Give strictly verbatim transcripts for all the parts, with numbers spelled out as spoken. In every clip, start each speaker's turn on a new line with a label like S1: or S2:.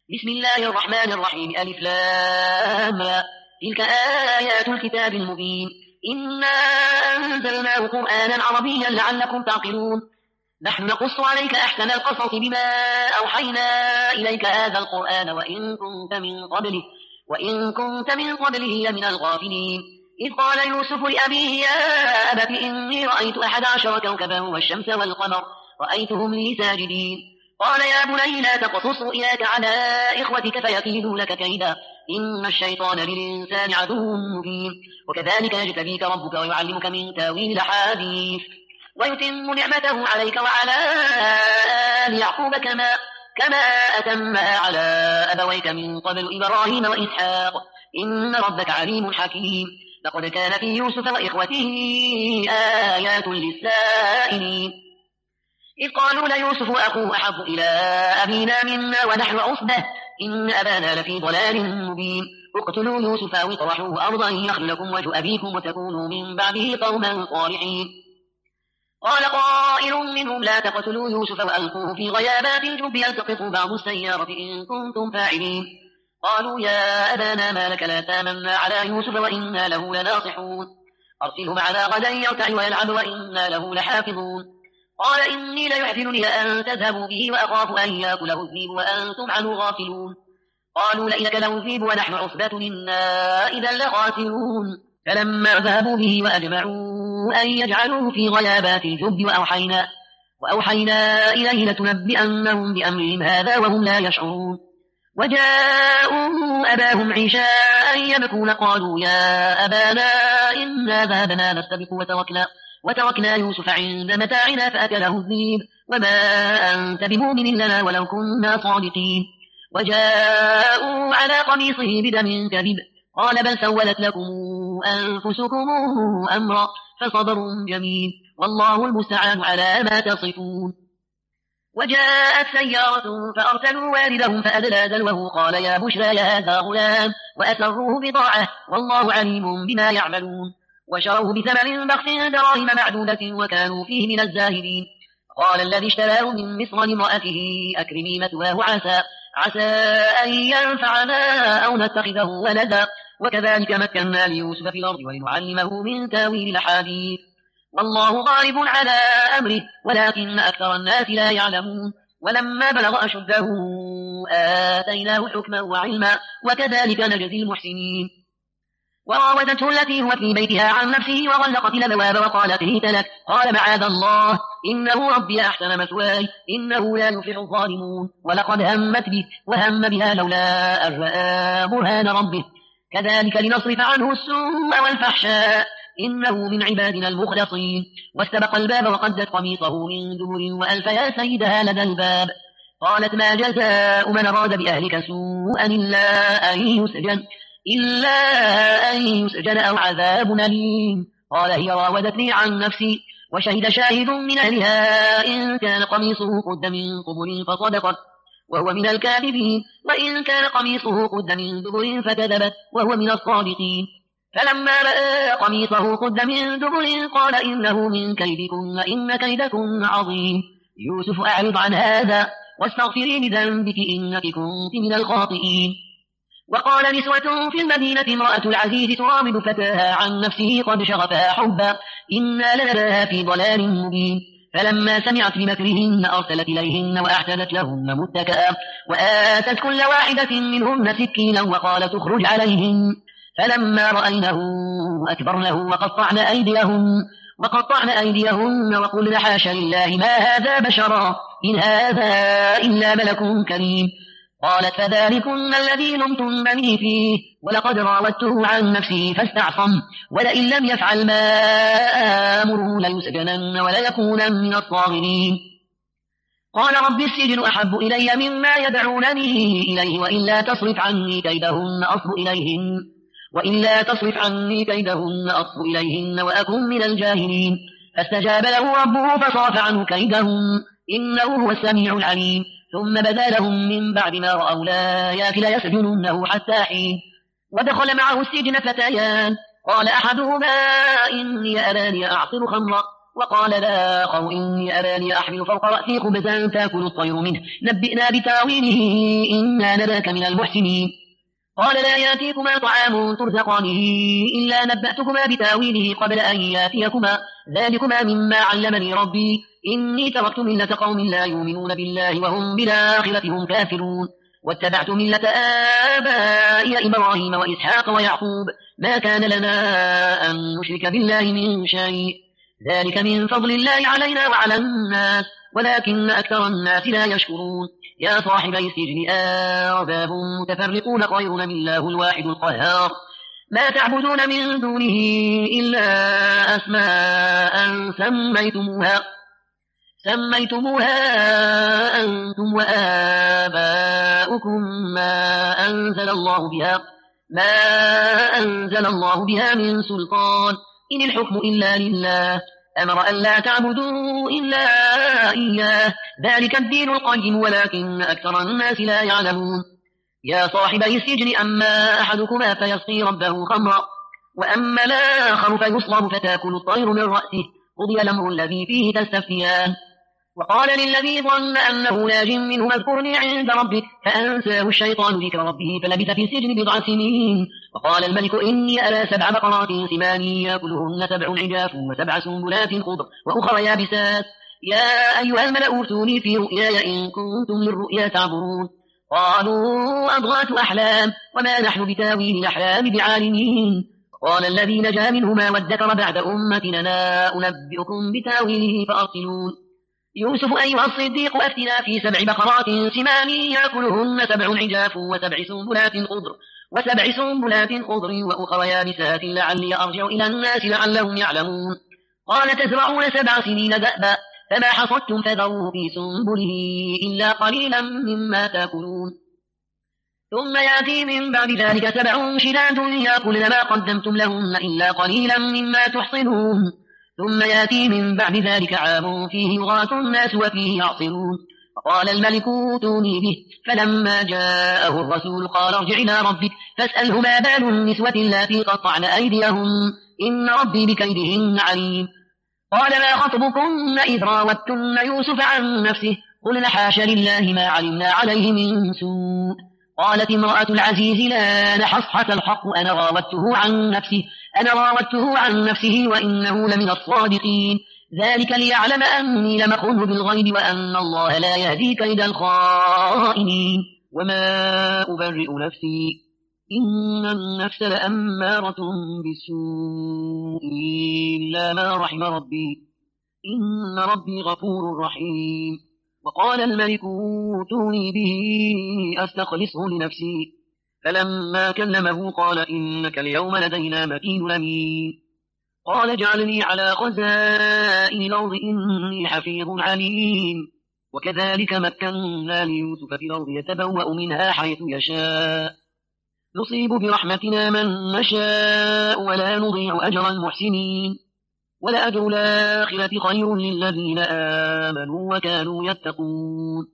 S1: بسم الله الرحمن الرحيم. ألف لام را. تلك آيات الكتاب المبين. إنا أنزلناه قرآنا عربيا لعلكم تعقلون. نحن نقص عليك أحسن القصص بما أوحينا إليك هذا القرآن وإن كنت من قبله وإن كنت من قبله لمن الغافلين. إذ قال يوسف لأبيه يا أبت إني رأيت أحد عشر كوكبا والشمس والقمر رأيتهم لي ساجدين. قال يا بني لا تقصص رؤياك على إخوتك فيكيدوا لك كيدا إن الشيطان للإنسان عدو مبين. وكذلك يجتبيك ربك ويعلمك من تاويل الأحاديث ويتم نعمته عليك وعلى آل يعقوب كما كما أتمها على أبويك من قبل إبراهيم وإسحاق إن ربك عليم حكيم. لقد كان في يوسف وإخوته آيات للسائلين. إذ قالوا ليوسف وأخوه أحب إلى أبينا منا ونحن عصبة إن أبانا لفي ضلال مبين. اقتلوا يوسف أو اطرحوه أرضا يخل لكم وجه أبيكم وتكونوا من بعده قوما صالحين. قال قائل منهم لا تقتلوا يوسف وألقوه في غيابات الجب يلتقطه بعض السيارة إن كنتم فاعلين. قالوا يا أبانا ما لك لا تامنا على يوسف وإنا له لناصحون. أرسله معنا غدا يرتع ويلعب وإنا له لحافظون. قال إني ليحزنني أن تذهبوا به وأخاف أن يأكله الذئب وأنتم عنه غافلون. قالوا لئن أكله الذئب ونحن عصبة إنا إذا لخاسرون. فلما ذهبوا به وأجمعوا أن يجعلوه في غيابات الجب وأوحينا, وأوحينا إليه لتنبئنهم بأمرهم هذا وهم لا يشعرون. وجاءوا أباهم عشاء يبكون قالوا يا أبانا إنا ذهبنا نستبق وتركنا, وتركنا يوسف عند متاعنا فأكله الذئب وما أنت بمؤمن لنا ولو كنا صادقين. وجاءوا على قميصه بدم كذب قال بل سولت لكم أنفسكم أمرا فصبر جميل والله المستعان على ما تصفون. وجاءت سيارة فأرسلوا واردهم فأدلى دلوه قال يا بشرى يا هذا غلام وأسروه بضاعة والله عليم بما يعملون. وشروه بثمن بخس دراهم معدودة وكانوا فيه من الزاهدين. قال الذي اشتراه من مصر لامرأته أكرمي مثواه عسى, عسى أن ينفعنا أو نتخذه ولدا وكذلك مكنا ليوسف في الأرض ولنعلمه من تاويل الأحاديث والله غالب على أمره ولكن أكثر الناس لا يعلمون. ولما بلغ أشده آتيناه حكما وعلما وكذلك نجزي المحسنين. وراودته التي هو في بيتها عن نفسه وغلقت الأبواب وقالت هيت لك قال معاذ الله إنه ربي أحسن مثواي إنه لا يفلح الظالمون. ولقد همت به وهم بها لولا أن رأى برهان ربه كذلك لنصرف عنه السوء والفحشاء إنه من عبادنا المخلصين. واستبق الباب وقدت قميصه من دبر وألف يا سيدها لدى الباب. قالت ما جزاء من أراد بأهلك سوءا إلا أن يسجن إلا أن يسجن أو عذاب أليم. قال هي راودتني عن نفسي وشهد شاهد من أهلها إن كان قميصه قد من قبل فصدقت وهو من الكاذبين وإن كان قميصه قد من دبر فكذبت وهو من الصادقين. فلما رأى قميصه قد من دبر قال إنه من كيدكن إن كيدكن عظيم. يوسف أعرض عن هذا واستغفري لذنبك إنك كنت من الخاطئين. وقال نسوة في المدينة امرأة العزيز تراود فتاها عن نفسه قد شغفها حبا إنا لنراها في ضلال مبين. فلما سمعت بمكرهن أرسلت إليهن وأعتدت لهن متكئا وآتت كل واحدة منهن سكينا وقالت اخرج عليهن. فلما رأينه أكبرنه وقطعن أيديهن وقطعن أيديهن وقلن حاشا لله ما هذا بشرا إن هذا إلا ملك كريم. قالت فذلكن الذي لمتنني فيه ولقد راودته عن نفسه فاستعصم ولئن لم يفعل ما آمره ليسجنن وليكونن من الصاغرين. قال رب السجن أحب إلي مما يدعونني إليه وإلا تصرف عني كيدهن أصب إليهن وإلا تصرف عني كيدهن أصب إليهن وأكن من الجاهلين. فاستجاب له ربه فصرف عنه كيدهن إنه هو السميع العليم. ثم بدا لهم من بعد ما رأوا الآيات ليسجننه حتى حين. ودخل معه السجن فتيان قال أحدهما إني أراني أعصر خمرا وقال الآخر إني أراني أحمل فوق رأسي خبزا تأكل الطير منه نبئنا بتاويله إنا نراك من المحسنين. قال لا يأتيكما طعام ترزقانه إلا نبأتكما بتاويله قبل أن يأتيكما ذلكما مما علمني ربي إني تركت ملة قوم لا يؤمنون بالله وهم بالآخرة هم كافرون واتبعت ملة آبائي إبراهيم وإسحاق ويعقوب ما كان لنا أن نشرك بالله من شيء ذلك من فضل الله علينا وعلى الناس ولكن أكثر الناس لا يشكرون. يا صاحبي السجن أرباب متفرقون خير من الله الواحد القهار ما تعبدون من دونه إلا أسماء سميتموها سميتموها أنتم وآباؤكم ما أنزل الله بها ما أنزل الله بها من سلطان إن الحكم إلا لله أمر أن لا تعبدوا إلا إياه ذلك الدين القيم ولكن أكثر الناس لا يعلمون. يا صاحبي السجن أما أحدكما فيسقي ربه خمرا وأما الآخر فيصلب فتأكل الطير من رأسه قضي الأمر الذي فيه تستفتيان. وقال للذي ظن أنه ناج منه اذكرني عند ربك فأنساه الشيطان ذكر ربه فلبث في السجن بضع سنين. وقال الملك إني أرى سبع بقرات سمان يأكلهن سبع عجاف وسبع سنبلات خضر وأخرى يابسات يا أيها الملأ أوتوني في رؤياي إن كنتم للرؤيا تعبرون. قالوا أضغاث أحلام وما نحن بتاويل الأحلام بعالمين. قال الذي نجا منهما وادكر بعد أمتنا لا أنبئكم بتاويله فأرسلون. يوسف أيها الصديق أفتنا في سبع بقرات سمان يأكلهن سبع عجاف وسبع سنبلات خضر وسبع سنبلات خضر وأخرى يابسات لعلي أرجع إلى الناس لعلهم يعلمون. قال تزرعون سبع سنين دأبا فما حصدتم فذروا في سنبله إلا قليلا مما تأكلون ثم يأتي من بعد ذلك سبع شداد يأكلن ما قدمتم لهن إلا قليلا مما تحصنون ثم يأتي من بعد ذلك عام فيه يغاث الناس وفيه يعصرون. فقال الملك اوتوني به فلما جاءه الرسول قال ارجع إلى ربك فاسأله ما بال النسوة اللاتي قطعن أيديهن إن ربي بكيدهن عليم. قال ما خطبكن إذ راوتن يوسف عن نفسه قلن حاش لله ما علمنا عليه من سوء. قالت امرأة العزيز لا نحصحة الحق أنا راودته عن نفسه أنا راودته عن نفسه وإنه لمن الصادقين ذلك ليعلم أني لم أخنه بالغيب وأن الله لا يهدي كيد الخائنين. وما أبرئ نفسي إن النفس لأمارة بالسوء إلا ما رحم ربي إن ربي غفور رحيم. وقال الملك اوتوني به أستخلصه لنفسي فلما كلمه قال إنك اليوم لدينا مكين أمين. قال اجعلني على خزائن الأرض إني حفيظ عليم. وكذلك مكنا ليوسف في الأرض يتبوأ منها حيث يشاء نصيب برحمتنا من نشاء ولا نضيع أجر المحسنين ولأجر الآخرة خير للذين آمنوا وكانوا يتقون.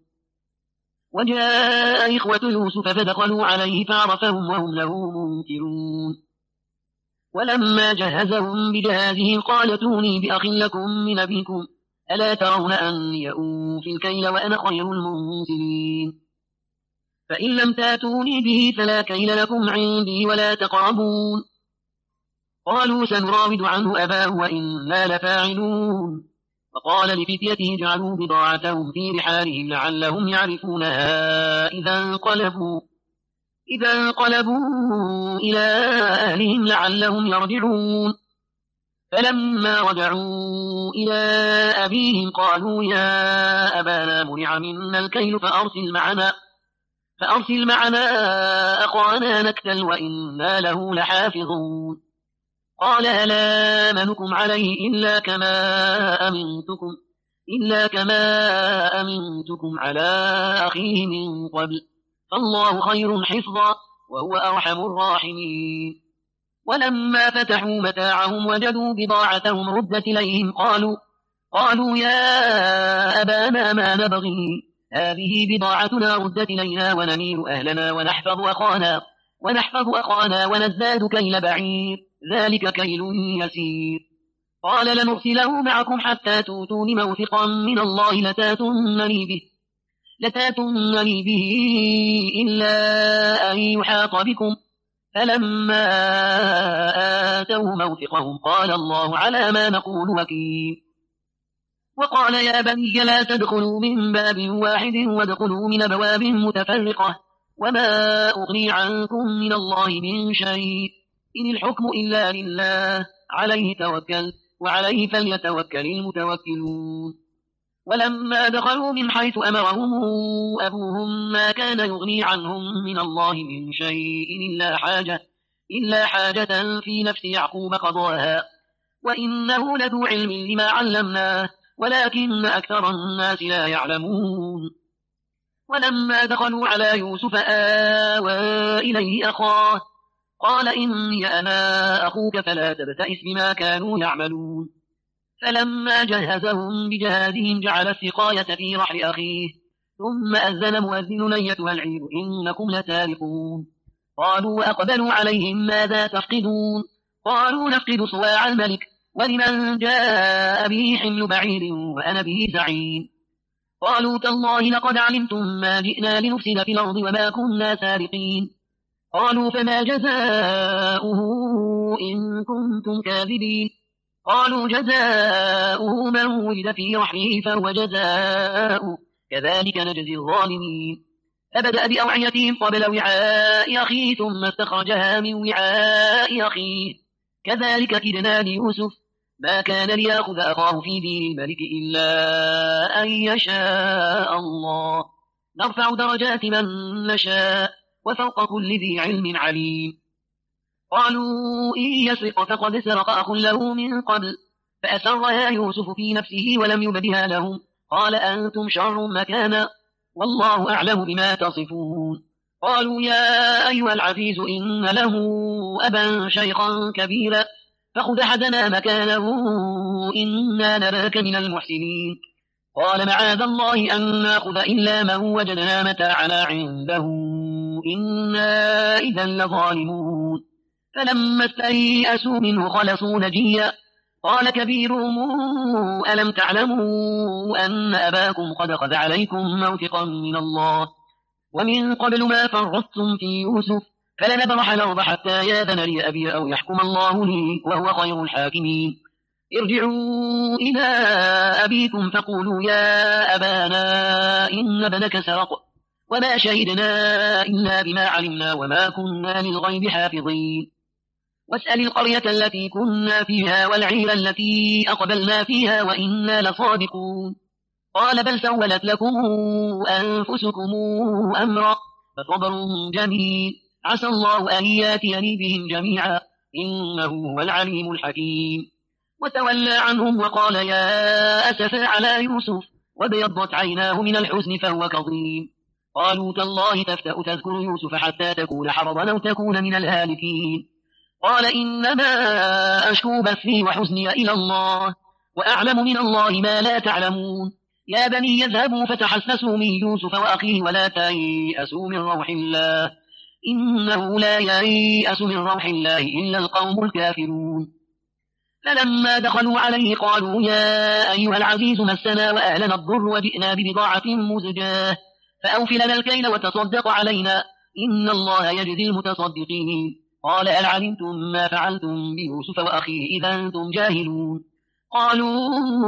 S1: وجاء إخوة يوسف فدخلوا عليه فعرفهم وهم له منكرون. ولما جهزهم بجهازهم قال ائتوني بأخ لكم من أبيكم ألا ترون أني أوفي الكيل وأنا خير المنزلين فإن لم تأتوني به فلا كيل لكم عندي ولا تقربون. قالوا سنراود عنه أباه وإنا لفاعلون. فقال لفتيته اجعلوا بضاعتهم في رحالهم لعلهم يعرفونها إذا انقلبوا إذا انقلبوا إلى أهلهم لعلهم يرجعون. فلما رجعوا إلى أبيهم قالوا يا أبانا منع منا الكيل فأرسل معنا فأرسل معنا أخانا نكتل وإنا له لحافظون. قال هل آمنكم عليه إلا كما أمنتكم إلا كما أمنتكم على أخيه من قبل فالله خير حفظا وهو أرحم الراحمين. ولما فتحوا متاعهم وجدوا بضاعتهم ردت إليهم قالوا قالوا يا أبانا ما نبغي هذه بضاعتنا ردت إلينا ونمير أهلنا ونحفظ أخانا ونحفظ أخانا ونزداد كيل بعير ذلك كيل يسير. قال لنرسله معكم حتى تؤتون موثقا من الله لتاتونني به لتاتونني به إلا أن يحاط بكم. فلما آتوا موثقهم قال الله على ما نقول وكيل. وقال يا بني لا تدخلوا من باب واحد وادخلوا من أبواب متفرقة وما أغني عنكم من الله من شيء إن الحكم إلا لله عليه توكل وعليه فليتوكل المتوكلون. ولما دخلوا من حيث أمرهم أبوهم ما كان يغني عنهم من الله من شيء إلا حاجة, إلا حاجة في نفس يعقوب قضاها وإنه لذو علم لما علمناه ولكن أكثر الناس لا يعلمون. ولما دخلوا على يوسف آوى إليه أخاه قال إني أنا أخوك فلا تبتئس بما كانوا يعملون. فلما جهزهم بجهازهم جعل السقاية في رحل أخيه ثم أذن مؤذن أيتها العير إنكم لتاركون. قالوا وأقبلوا عليهم ماذا تفقدون قالوا نفقد صواع الملك ولمن جاء به حمل بعير وأنا به زعيم. قالوا تالله لقد علمتم ما جئنا لنفسد في الأرض وما كنا سارقين. قالوا فما جزاؤه إن كنتم كاذبين. قالوا جزاؤه من ولد في رحله فهو جزاؤه كذلك نجزي الظالمين. فبدأ بأوعيتهم قبل وعاء أخيه ثم استخرجها من وعاء أخيه كذلك كدنا ليوسف ما كان ليأخذ أخاه في دين الملك إلا أن يشاء الله نرفع درجات من نشاء وفوق كل ذي علم عليم. قالوا إن يسرق فقد سرق أخ له من قبل فأسرها يوسف في نفسه ولم يبدها لهم قال أنتم شر مكانا والله أعلم بما تصفون. قالوا يا أيها العزيز إن له أبا شيخا كبيرا فخذ أحدنا مكانه إنا نراك من المحسنين. قال معاذ الله أن نأخذ إلا من وجدنا متاعنا عنده إنا إذا لظالمون. فلما استيئسوا منه خلصوا نجيا قال كبيرهم ألم تعلموا أن أباكم قد أخذ عليكم موثقا من الله ومن قبل ما فرطتم في يوسف فلنبرح الأرض حتى ياذن لي أبي أو يحكم الله لي وهو خير الحاكمين. ارجعوا إلى أبيكم فقولوا يا أبانا إن ابنك سرق وما شهدنا إلا بما علمنا وما كنا للغيب حافظين. واسأل القرية التي كنا فيها والعير التي أقبلنا فيها وإنا لصادقون. قال بل سولت لكم أنفسكم أمرا فصبر جميل عسى الله أن ياتيني بهم جميعا إنه هو العليم الحكيم. وتولى عنهم وقال يا أسفا على يوسف وابيضت عيناه من الحزن فهو كظيم. قالوا تالله تفتأ تذكر يوسف حتى تكون حرضا أو تكون من الهالكين. قال إنما أشكو بثي وحزني إلى الله وأعلم من الله ما لا تعلمون. يا بني يذهبوا فتحسسوا من يوسف وأخيه ولا تيأسوا من روح الله إنه لا ييأس من روح الله إلا القوم الكافرون. فلما دخلوا عليه قالوا يا أيها العزيز مسنا وأهلنا الضر وجئنا ببضاعة مزجاة فأوفي لنا الكيل وتصدق علينا إن الله يجزي المتصدقين. قال هل علمتم ما فعلتم بيوسف وأخيه إذا أنتم جاهلون. قالوا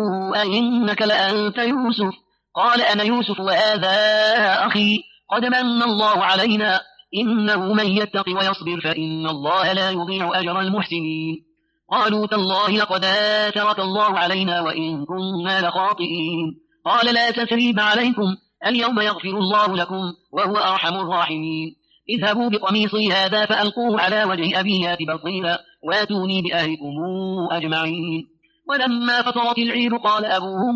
S1: أئنك لأنت يوسف قال أنا يوسف وهذا أخي قد من الله علينا إنه من يتق ويصبر فإن الله لا يضيع أجر المحسنين. قالوا تالله لقد آثرك الله علينا وإن كنا لخاطئين. قال لا تثريب عليكم اليوم يغفر الله لكم وهو أرحم الراحمين. اذهبوا بقميصي هذا فألقوه على وجه أبي يات بصيرا واتوني بأهلكم أجمعين. ولما فطرت العير قال أبوهم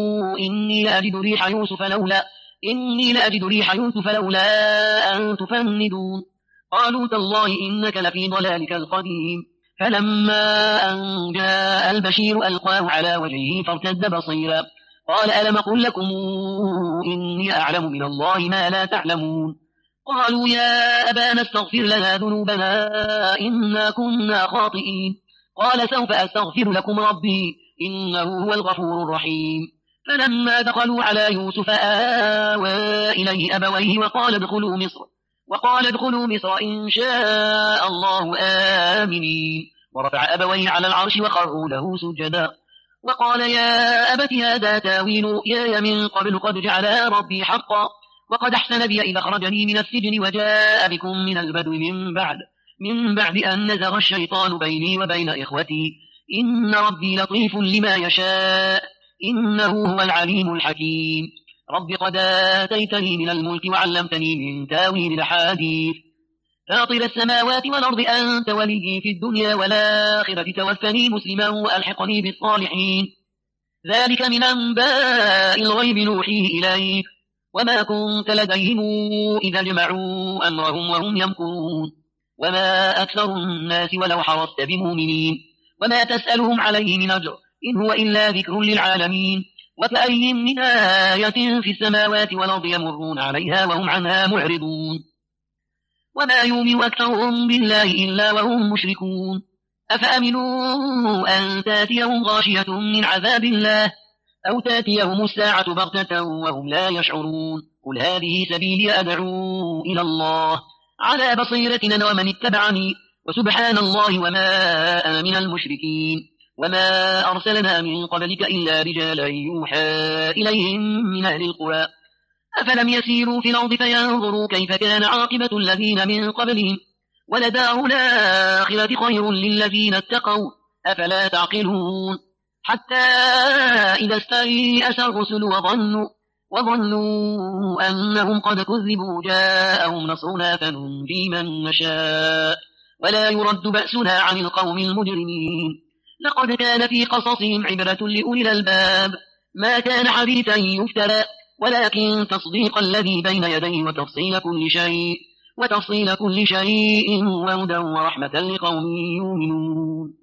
S1: إني لأجد ريح يوسف لولا إني لأجد ريح يوسف لولا أن تفندون. قالوا تالله إنك لفي ضلالك القديم. فلما أن جاء البشير ألقاه على وجهه فارتد بصيرا قال ألم أقل لكم إني أعلم من الله ما لا تعلمون. قالوا يا أبانا استغفر لنا ذنوبنا إنا كنا خاطئين. قال سوف أستغفر لكم ربي إنه هو الغفور الرحيم. فلما دخلوا على يوسف آوى إليه أبويه وقال ادخلوا مصر وقال ادخلوا مصر إن شاء الله آمنين. ورفع أبويه على العرش وخروا له سجدا وقال يا أبت هذا تاويل رؤياي من قبل قد جعلها ربي حقا وقد أحسن بي إذ أخرجني من السجن وجاء بكم من البدو من بعد من بعد أن نزغ الشيطان بيني وبين إخوتي إن ربي لطيف لما يشاء إنه هو العليم الحكيم. رب قد آتيتني من الملك وعلمتني من تاويل الأحاديث فاطر السماوات والأرض أنت ولي في الدنيا والآخرة توفني مسلما وألحقني بالصالحين. ذلك من أنباء الغيب نوحيه إليك وما كنت لديهم إذا جمعوا أمرهم وهم يمكرون وما أكثر الناس ولو حرصت بمؤمنين وما تسألهم عليه من أجر إن هو إلا ذكر للعالمين. وكأي من آية في السماوات والأرض يمرون عليها وهم عنها معرضون وما يؤمن أكثرهم بالله إلا وهم مشركون. أفأمنوا أن تاتيهم غاشية من عذاب الله أو تاتيهم الساعة بغتة وهم لا يشعرون. قل هذه سبيلي أدعو إلى الله على بصيرة أنا ومن اتبعني وسبحان الله وما أنا من المشركين. وما أرسلنا من قبلك إلا رجالا يوحى إليهم من أهل القرى أفلم يسيروا في الأرض فينظروا كيف كان عاقبة الذين من قبلهم ولدار الآخرة خير للذين اتقوا أفلا تعقلون. حتى إذا استيأس الرسل وظنوا, وظنوا أنهم قد كذبوا جاءهم نصرنا فننجي من نشاء ولا يرد بأسنا عن القوم المجرمين. لقد كان في قصصهم عبرة لأولي الألباب ما كان حديثا يفترى ولكن تصديق الذي بين يديه وتفصيل كل شيء وتفصيل كل شيء وهدى ورحمة لقوم يؤمنون.